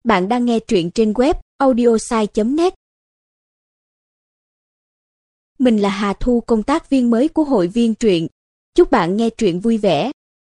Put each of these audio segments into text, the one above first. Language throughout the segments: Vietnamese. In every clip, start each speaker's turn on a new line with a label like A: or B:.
A: Bạn đang nghe truyện trên web audiosai.net. Mình là Hà Thu, công tác viên mới của hội viên truyện. Chúc bạn nghe truyện vui vẻ.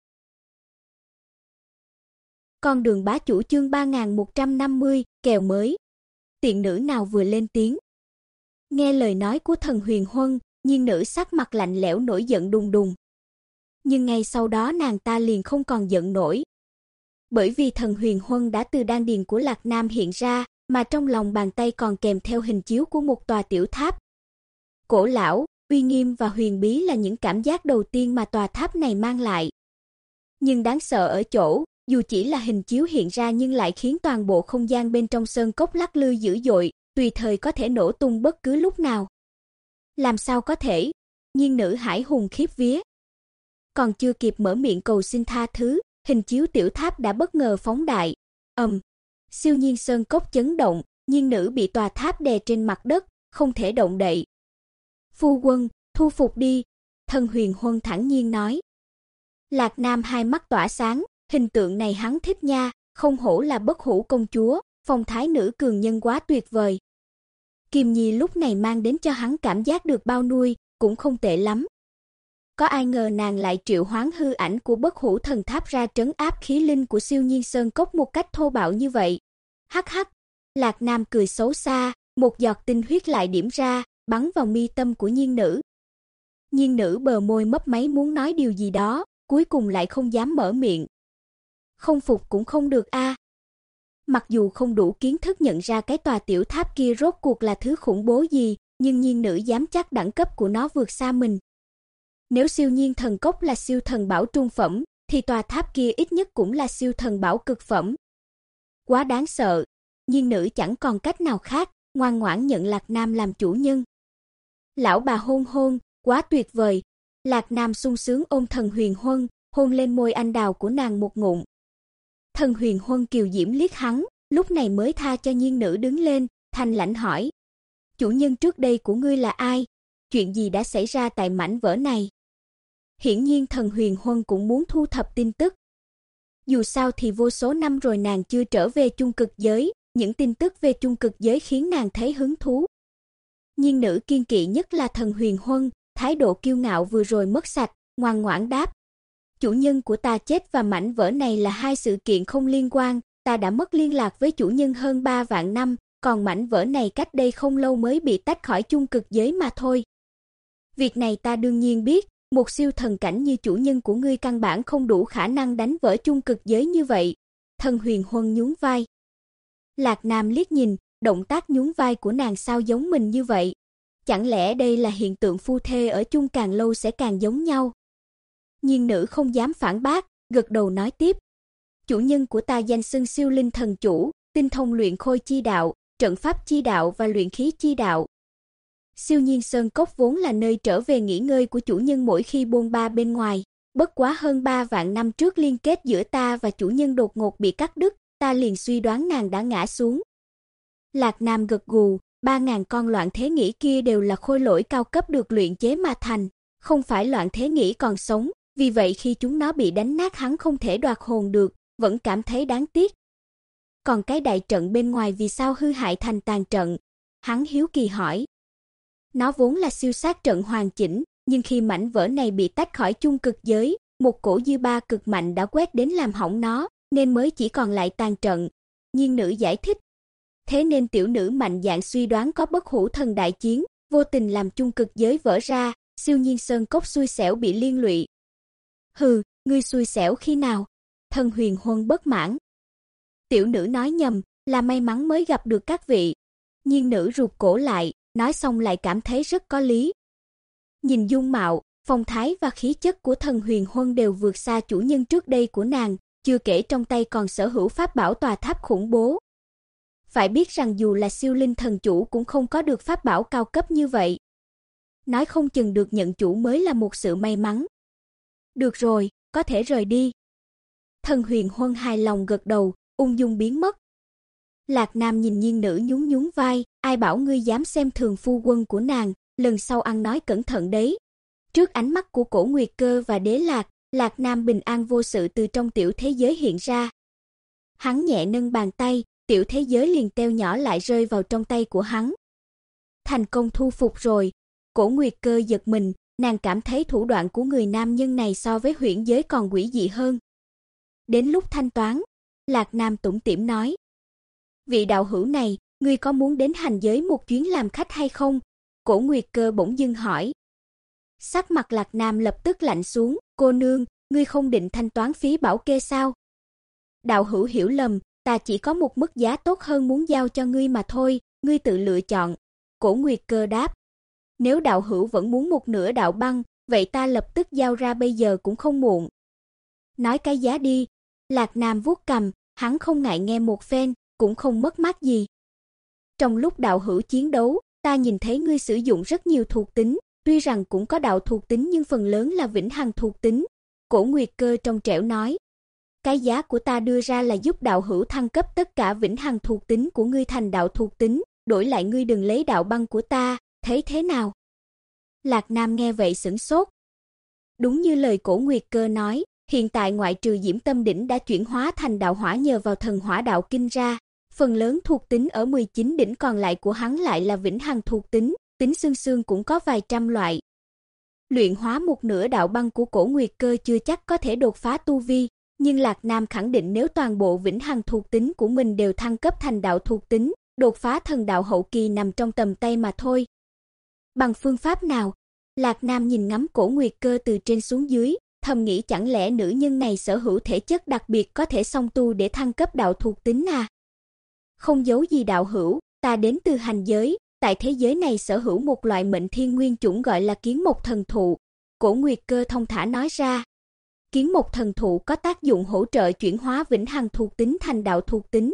A: Con đường bá chủ chương 3150, kèo mới. Tiện nữ nào vừa lên tiếng. Nghe lời nói của thần Huyền Huân, nhiên nữ sắc mặt lạnh lẽo nổi giận đùng đùng. Nhưng ngay sau đó nàng ta liền không còn giận nổi. Bởi vì thần Huyền Huân đã từ đan điền của Lạc Nam hiện ra, mà trong lòng bàn tay còn kèm theo hình chiếu của một tòa tiểu tháp. Cổ lão, uy nghiêm và huyền bí là những cảm giác đầu tiên mà tòa tháp này mang lại. Nhưng đáng sợ ở chỗ, dù chỉ là hình chiếu hiện ra nhưng lại khiến toàn bộ không gian bên trong sơn cốc lắc lư dữ dội, tùy thời có thể nổ tung bất cứ lúc nào. Làm sao có thể? Nhiên nữ hải hùng khiếp vía. Còn chưa kịp mở miệng cầu xin tha thứ, hình chiếu tiểu tháp đã bất ngờ phóng đại. Siêu nhiên sơn cốc chấn động, nhiên nữ bị tòa tháp đè trên mặt đất, không thể động đậy. Phu quân, thu phục đi, thần Huyền Huân thản nhiên nói. Lạc Nam hai mắt tỏa sáng, hình tượng này hắn thích nha, không hổ là bất hủ công chúa, phong thái nữ cường nhân quá tuyệt vời. Kim Nhi lúc này mang đến cho hắn cảm giác được bao nuôi, cũng không tệ lắm. Có ai ngờ nàng lại triệu hoán hư ảnh của bất hủ thần tháp ra trấn áp khí linh của siêu nhiên sơn cốc một cách thô bạo như vậy. Hắc hắc, Lạc Nam cười xấu xa, một giọt tinh huyết lại điểm ra, bắn vào mi tâm của nhiên nữ. Nhiên nữ bờ môi mấp máy muốn nói điều gì đó, cuối cùng lại không dám mở miệng. Không phục cũng không được a. Mặc dù không đủ kiến thức nhận ra cái tòa tiểu tháp kia rốt cuộc là thứ khủng bố gì, nhưng nhiên nữ dám chắc đẳng cấp của nó vượt xa mình. Nếu siêu nhiên thần cốc là siêu thần bảo trung phẩm, thì tòa tháp kia ít nhất cũng là siêu thần bảo cực phẩm. Quá đáng sợ, nhiên nữ chẳng còn cách nào khác, ngoan ngoãn nhận Lạc Nam làm chủ nhân. Lão bà hôn hôn, quá tuyệt vời. Lạc Nam sung sướng ôm thần Huyền Huân, hôn lên môi anh đào của nàng một ngụm. Thần Huyền Huân kiều diễm liếc hắn, lúc này mới tha cho nhiên nữ đứng lên, thanh lãnh hỏi. Chủ nhân trước đây của ngươi là ai? Chuyện gì đã xảy ra tại mảnh vỡ này? Hiển nhiên thần Huyền Huân cũng muốn thu thập tin tức. Dù sao thì vô số năm rồi nàng chưa trở về chung cực giới, những tin tức về chung cực giới khiến nàng thấy hứng thú. Nhiên nữ kiên kỵ nhất là thần Huyền Huân, thái độ kiêu ngạo vừa rồi mất sạch, ngoan ngoãn đáp. Chủ nhân của ta chết và mảnh vỡ này là hai sự kiện không liên quan, ta đã mất liên lạc với chủ nhân hơn 3 vạn năm, còn mảnh vỡ này cách đây không lâu mới bị tách khỏi chung cực giới mà thôi. Việc này ta đương nhiên biết, một siêu thần cảnh như chủ nhân của ngươi căn bản không đủ khả năng đánh vỡ chung cực giới như vậy. Thần Huyền Huân nhún vai. Lạc Nam liếc nhìn, động tác nhún vai của nàng sao giống mình như vậy? Chẳng lẽ đây là hiện tượng phu thê ở chung càng lâu sẽ càng giống nhau? Nhiên nữ không dám phản bác, gật đầu nói tiếp. Chủ nhân của ta danh xưng siêu linh thần chủ, tinh thông luyện khôi chi đạo, trận pháp chi đạo và luyện khí chi đạo. Siêu nhiên sơn cốc vốn là nơi trở về nghỉ ngơi của chủ nhân mỗi khi bôn ba bên ngoài. Bất quá hơn 3 vạn năm trước liên kết giữa ta và chủ nhân đột ngột bị cắt đứt, ta liền suy đoán nàng đã ngã xuống. Lạc Nam gật gù, 3.000 con loạn thế nghĩ kia đều là khôi lỗi cao cấp được luyện chế mà thành, không phải loạn thế nghĩ còn sống, vì vậy khi chúng nó bị đánh nát hắn không thể đoạt hồn được, vẫn cảm thấy đáng tiếc. Còn cái đại trận bên ngoài vì sao hư hại thành tàn trận? Hắn hiếu kỳ hỏi. Nó vốn là siêu sát trận hoàn chỉnh, nhưng khi mảnh vỡ này bị tách khỏi chung cực giới, một cổ dư ba cực mạnh đã quét đến làm hỏng nó, nên mới chỉ còn lại tàn trận. Nhiên nữ giải thích. Thế nên tiểu nữ mạnh dạn suy đoán có bất hủ thần đại chiến, vô tình làm chung cực giới vỡ ra, siêu nhiên sơn cốc xui xẻo bị liên lụy. Hừ, ngươi xui xẻo khi nào? Thần Huyền Huân bất mãn. Tiểu nữ nói nhầm, là may mắn mới gặp được các vị. Nhiên nữ rụt cổ lại, nói xong lại cảm thấy rất có lý. Nhìn dung mạo, phong thái và khí chất của thần Huyền Huân đều vượt xa chủ nhân trước đây của nàng, chưa kể trong tay còn sở hữu pháp bảo tòa tháp khủng bố. Phải biết rằng dù là siêu linh thần chủ cũng không có được pháp bảo cao cấp như vậy. Nói không chừng được nhận chủ mới là một sự may mắn. Được rồi, có thể rời đi. Thần Huyền Huân hài lòng gật đầu, ung dung biến mất. Lạc Nam nhìn nhiên nữ nhún nhún vai, ai bảo ngươi dám xem thường phu quân của nàng, lần sau ăn nói cẩn thận đấy. Trước ánh mắt của Cổ Nguyệt Cơ và Đế Lạc, Lạc Nam bình an vô sự từ trong tiểu thế giới hiện ra. Hắn nhẹ nâng bàn tay, tiểu thế giới liền teo nhỏ lại rơi vào trong tay của hắn. Thành công thu phục rồi. Cổ Nguyệt Cơ giật mình, nàng cảm thấy thủ đoạn của người nam nhân này so với huyễn giới còn quỷ dị hơn. Đến lúc thanh toán, Lạc Nam tủm tỉm nói: "Vị đạo hữu này, ngươi có muốn đến hành giới một chuyến làm khách hay không?" Cổ Nguyệt Cơ bỗng dưng hỏi. Sắc mặt Lạc Nam lập tức lạnh xuống: "Cô nương, ngươi không định thanh toán phí bảo kê sao?" "Đạo hữu hiểu lầm, ta chỉ có một mức giá tốt hơn muốn giao cho ngươi mà thôi, ngươi tự lựa chọn." Cổ Nguyệt Cơ đáp. "Nếu đạo hữu vẫn muốn một nửa đạo băng, vậy ta lập tức giao ra bây giờ cũng không muộn." "Nói cái giá đi." Lạc Nam vuốt cằm, hắn không ngại nghe một phen, cũng không mất mát gì. "Trong lúc đạo hữu chiến đấu, ta nhìn thấy ngươi sử dụng rất nhiều thuộc tính, tuy rằng cũng có đạo thuộc tính nhưng phần lớn là vĩnh hằng thuộc tính." Cổ Nguyệt Cơ trong trẻo nói. "Cái giá của ta đưa ra là giúp đạo hữu thăng cấp tất cả vĩnh hằng thuộc tính của ngươi thành đạo thuộc tính, đổi lại ngươi đừng lấy đạo băng của ta, thấy thế nào?" Lạc Nam nghe vậy sửng sốt. Đúng như lời Cổ Nguyệt Cơ nói, hiện tại ngoại trừ Diễm Tâm đỉnh đã chuyển hóa thành đạo hỏa nhờ vào thần hỏa đạo kinh ra, phần lớn thuộc tính ở 19 đỉnh còn lại của hắn lại là vĩnh hằng thuộc tính, tính xương xương cũng có vài trăm loại. Luyện hóa một nửa đạo băng của Cổ Nguyệt Cơ chưa chắc có thể đột phá tu vi, nhưng Lạc Nam khẳng định nếu toàn bộ vĩnh hằng thuộc tính của mình đều thăng cấp thành đạo thuộc tính, đột phá thần đạo hậu kỳ nằm trong tầm tay mà thôi. Bằng phương pháp nào? Lạc Nam nhìn ngắm Cổ Nguyệt Cơ từ trên xuống dưới, thầm nghĩ chẳng lẽ nữ nhân này sở hữu thể chất đặc biệt có thể song tu để thăng cấp đạo thuộc tính à? Không giấu gì đạo hữu, ta đến từ hành giới, tại thế giới này sở hữu một loại mệnh thiên nguyên chủng gọi là kiến mộc thần thụ. Cổ Nguyệt Cơ thông thả nói ra. Kiến mộc thần thụ có tác dụng hỗ trợ chuyển hóa vĩnh hằng thuộc tính thành đạo thuộc tính.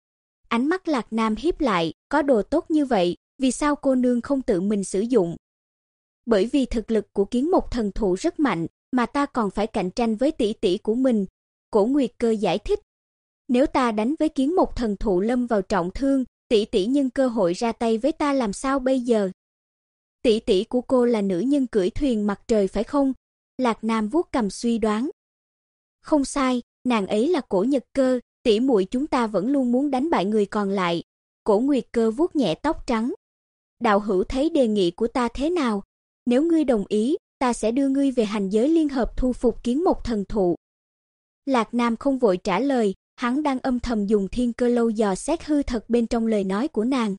A: Ánh mắt Lạc Nam híp lại, có đồ tốt như vậy, vì sao cô nương không tự mình sử dụng? Bởi vì thực lực của kiến mộc thần thụ rất mạnh, mà ta còn phải cạnh tranh với tỷ tỷ của mình. Cổ Nguyệt Cơ giải thích. Nếu ta đánh với kiến mộc thần thụ lâm vào trọng thương, tỷ tỷ nhân cơ hội ra tay với ta làm sao bây giờ? Tỷ tỷ của cô là nữ nhân cưỡi thuyền mặt trời phải không? Lạc Nam vuốt cằm suy đoán. Không sai, nàng ấy là Cổ Nhật Cơ, tỷ muội chúng ta vẫn luôn muốn đánh bại người còn lại. Cổ Nguyệt Cơ vuốt nhẹ tóc trắng. Đạo hữu thấy đề nghị của ta thế nào? Nếu ngươi đồng ý, ta sẽ đưa ngươi về hành giới liên hợp thu phục kiến mộc thần thụ. Lạc Nam không vội trả lời, hắn đang âm thầm dùng thiên cơ lâu dò xét hư thật bên trong lời nói của nàng.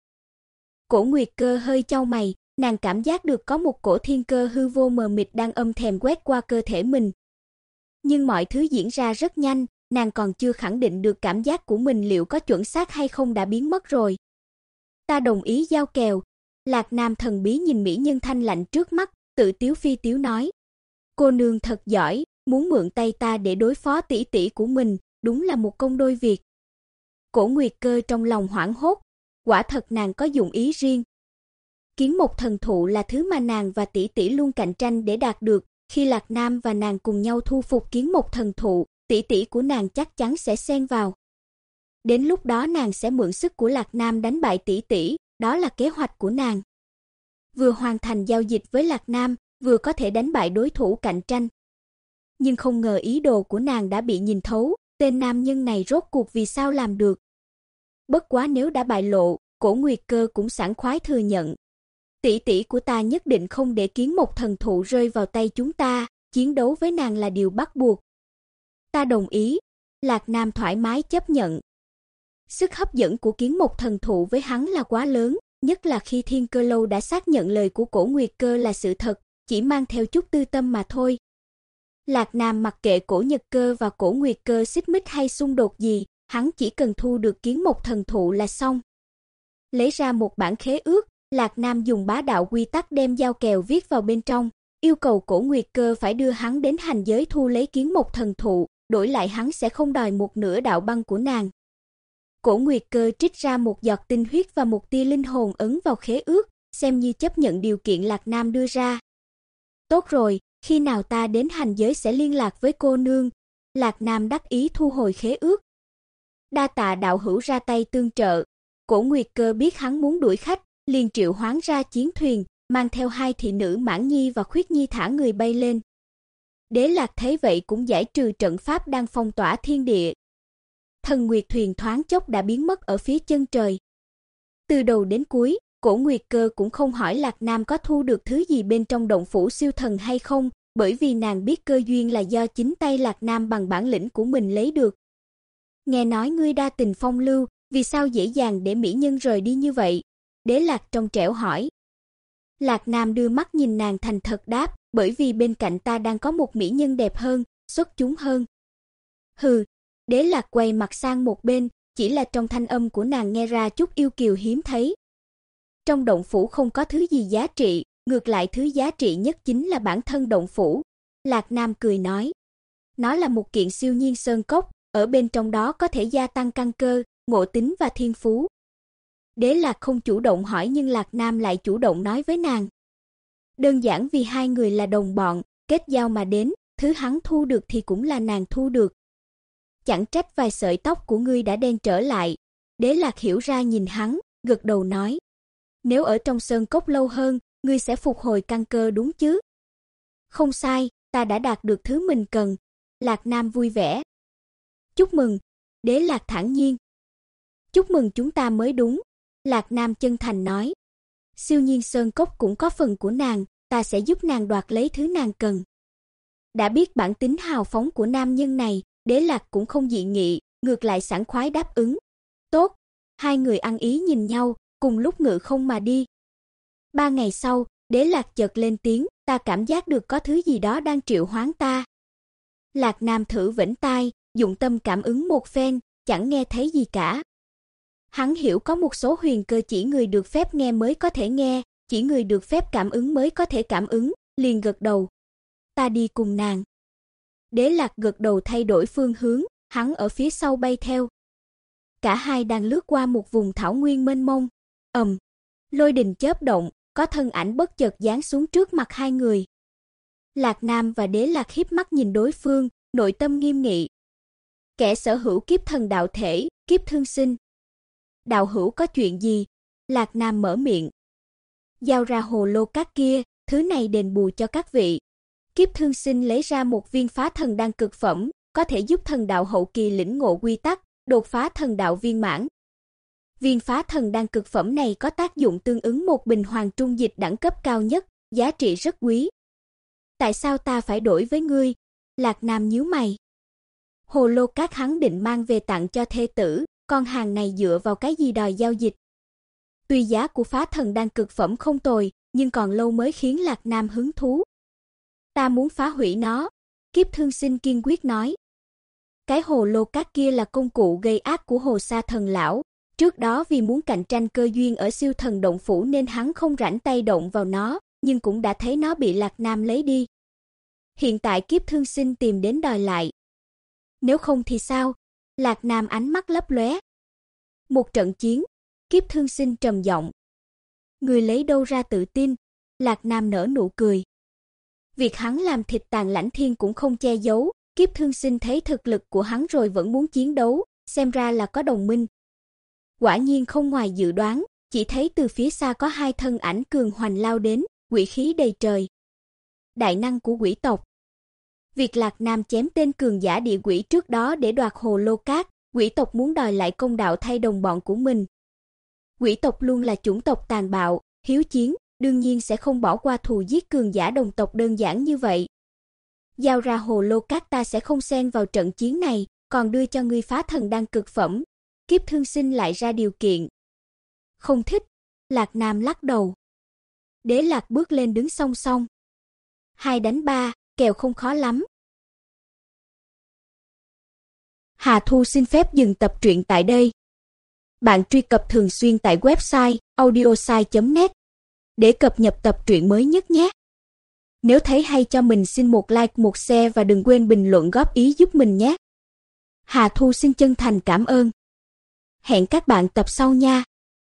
A: Cổ Nguyệt Cơ hơi chau mày, nàng cảm giác được có một cổ thiên cơ hư vô mờ mịt đang âm thầm quét qua cơ thể mình. Nhưng mọi thứ diễn ra rất nhanh, nàng còn chưa khẳng định được cảm giác của mình liệu có chuẩn xác hay không đã biến mất rồi. Ta đồng ý giao kèo. Lạc Nam thần bí nhìn mỹ nhân thanh lạnh trước mắt, tự tiếu phi tiếu nói. Cô nương thật giỏi, muốn mượn tay ta để đối phó tỷ tỷ của mình, đúng là một công đôi việc. Cổ Nguyệt Cơ trong lòng hoảng hốt, quả thật nàng có dụng ý riêng. Kiến mộc thần thụ là thứ mà nàng và tỷ tỷ luôn cạnh tranh để đạt được, khi Lạc Nam và nàng cùng nhau thu phục kiến mộc thần thụ, tỷ tỷ của nàng chắc chắn sẽ xen vào. Đến lúc đó nàng sẽ mượn sức của Lạc Nam đánh bại tỷ tỷ, đó là kế hoạch của nàng. Vừa hoàn thành giao dịch với Lạc Nam, vừa có thể đánh bại đối thủ cạnh tranh. Nhưng không ngờ ý đồ của nàng đã bị nhìn thấu, tên nam nhân này rốt cuộc vì sao làm được. Bất quá nếu đã bại lộ, Cổ Nguyệt Cơ cũng sảng khoái thừa nhận. Tỷ tỷ của ta nhất định không để kiến mộc thần thụ rơi vào tay chúng ta, chiến đấu với nàng là điều bắt buộc. Ta đồng ý, Lạc Nam thoải mái chấp nhận. Sức hấp dẫn của kiến mộc thần thụ với hắn là quá lớn, nhất là khi Thiên Cơ Lâu đã xác nhận lời của Cổ Nguyệt Cơ là sự thật, chỉ mang theo chút tư tâm mà thôi. Lạc Nam mặc kệ Cổ Nhật Cơ và Cổ Nguyệt Cơ xích mích hay xung đột gì, hắn chỉ cần thu được kiến mộc thần thụ là xong. Lấy ra một bản khế ước, Lạc Nam dùng bá đạo quy tắc đem giao kèo viết vào bên trong, yêu cầu Cổ Nguyệt Cơ phải đưa hắn đến hành giới thu lấy kiến mộc thần thụ, đổi lại hắn sẽ không đòi một nửa đạo băng của nàng. Cổ Nguyệt Cơ trích ra một giọt tinh huyết và một tia linh hồn ấn vào khế ước, xem như chấp nhận điều kiện Lạc Nam đưa ra. Tốt rồi, khi nào ta đến hành giới sẽ liên lạc với cô nương. Lạc Nam đắc ý thu hồi khế ước. Đa tạ đạo hữu ra tay tương trợ. Cổ Nguyệt Cơ biết hắn muốn đuổi khách, liền triệu hoán ra chiến thuyền, mang theo hai thị nữ Mãn Nhi và Khuyết Nhi thả người bay lên. Đế Lạc thấy vậy cũng giải trừ trận pháp đang phong tỏa thiên địa. Thần Nguyệt thuyền thoáng chốc đã biến mất ở phía chân trời. Từ đầu đến cuối, Cổ Nguyệt Cơ cũng không hỏi Lạc Nam có thu được thứ gì bên trong động phủ siêu thần hay không, bởi vì nàng biết cơ duyên là do chính tay Lạc Nam bằng bản lĩnh của mình lấy được. Nghe nói ngươi đa tình phong lưu, vì sao dễ dàng để mỹ nhân rời đi như vậy? Đế Lạc trong trẻo hỏi. Lạc Nam đưa mắt nhìn nàng thành thật đáp, bởi vì bên cạnh ta đang có một mỹ nhân đẹp hơn, xuất chúng hơn. Hừ, Đế Lạc quay mặt sang một bên, chỉ là trong thanh âm của nàng nghe ra chút yêu kiều hiếm thấy. Trong động phủ không có thứ gì giá trị, ngược lại thứ giá trị nhất chính là bản thân động phủ. Lạc Nam cười nói, nó là một kiện siêu nhiên sơn cốc, ở bên trong đó có thể gia tăng căn cơ, ngộ tính và thiên phú. Đế Lạc không chủ động hỏi nhưng Lạc Nam lại chủ động nói với nàng. Đơn giản vì hai người là đồng bọn, kết giao mà đến, thứ hắn thu được thì cũng là nàng thu được. Chẳng trách vài sợi tóc của ngươi đã đen trở lại. Đế Lạc hiểu ra nhìn hắn, gật đầu nói. Nếu ở trong sơn cốc lâu hơn, ngươi sẽ phục hồi căn cơ đúng chứ? Không sai, ta đã đạt được thứ mình cần. Lạc Nam vui vẻ. Chúc mừng. Đế Lạc thản nhiên. Chúc mừng chúng ta mới đúng. Lạc Nam chân thành nói. Siêu nhiên sơn cốc cũng có phần của nàng, ta sẽ giúp nàng đoạt lấy thứ nàng cần. Đã biết bản tính hào phóng của nam nhân này, Đế Lạc cũng không dị nghị, ngược lại sảng khoái đáp ứng. Tốt. Hai người ăn ý nhìn nhau, cùng lúc ngự không mà đi. 3 ngày sau, Đế Lạc chợt lên tiếng, ta cảm giác được có thứ gì đó đang triệu hoán ta. Lạc Nam thử vểnh tai, dụng tâm cảm ứng một phen, chẳng nghe thấy gì cả. Hắn hiểu có một số huyền cơ chỉ người được phép nghe mới có thể nghe, chỉ người được phép cảm ứng mới có thể cảm ứng, liền gật đầu. Ta đi cùng nàng. Đế Lạc gật đầu thay đổi phương hướng, hắn ở phía sau bay theo. Cả hai đang lướt qua một vùng thảo nguyên mênh mông. Lôi đình chớp động, có thân ảnh bất chợt giáng xuống trước mặt hai người. Lạc Nam và Đế Lạc híp mắt nhìn đối phương, nội tâm nghiêm nghị. Kẻ sở hữu kiếp thần đạo thể, kiếp thương sinh. Đạo hữu có chuyện gì? Lạc Nam mở miệng. Giao ra hồ lô cát kia, thứ này đền bù cho các vị. Kiếp thương sinh lấy ra một viên phá thần đan cực phẩm, có thể giúp thần đạo hậu kỳ lĩnh ngộ quy tắc, đột phá thần đạo viên mãn. Viên phá thần đan cực phẩm này có tác dụng tương ứng một bình hoàng trung dịch đẳng cấp cao nhất, giá trị rất quý. Tại sao ta phải đổi với ngươi? Lạc Nam nhíu mày. Hồ lô cát hắn định mang về tặng cho thê tử, con hàng này dựa vào cái gì đòi giao dịch? Tuy giá của phá thần đan cực phẩm không tồi, nhưng còn lâu mới khiến Lạc Nam hứng thú. Ta muốn phá hủy nó, Kiếp thương sinh kiên quyết nói. Cái hồ lô cát kia là công cụ gây ác của Hồ Sa thần lão, trước đó vì muốn cạnh tranh cơ duyên ở siêu thần động phủ nên hắn không rảnh tay động vào nó, nhưng cũng đã thấy nó bị Lạc Nam lấy đi. Hiện tại Kiếp thương sinh tìm đến đòi lại. Nếu không thì sao? Lạc Nam ánh mắt lấp lóe. Một trận chiến, Kiếp thương sinh trầm giọng. Người lấy đâu ra tự tin? Lạc Nam nở nụ cười. Việc hắn làm thịt Tàn Lãnh Thiên cũng không che giấu, Kiếp thương sinh thấy thực lực của hắn rồi vẫn muốn chiến đấu, xem ra là có đồng minh. Quả nhiên không ngoài dự đoán, chỉ thấy từ phía xa có hai thân ảnh cường hoành lao đến, quỷ khí đầy trời. Đại năng của quỷ tộc. Việc Lạc Nam chém tên cường giả địa quỷ trước đó để đoạt hồ lô cát, quỷ tộc muốn đòi lại công đạo thay đồng bọn của mình. Quỷ tộc luôn là chủng tộc tàn bạo, hiếu chiến, đương nhiên sẽ không bỏ qua thù giết cường giả đồng tộc đơn giản như vậy. Giao ra hồ lô cát ta sẽ không xen vào trận chiến này, còn đưa cho ngươi phá thần đan cực phẩm. Kiếp thương sinh lại ra điều kiện. Không thích, Lạc Nam lắc đầu. Đế Lạc bước lên đứng song song. 2 đánh 3, kèo không khó lắm. Hà Thu xin phép dừng tập truyện tại đây. Bạn truy cập thường xuyên tại website audiosai.net để cập nhật tập truyện mới nhất nhé. Nếu thấy hay cho mình xin một like, một share và đừng quên bình luận góp ý giúp mình nhé. Hà Thu xin chân thành cảm ơn. Hẹn các bạn tập sau nha.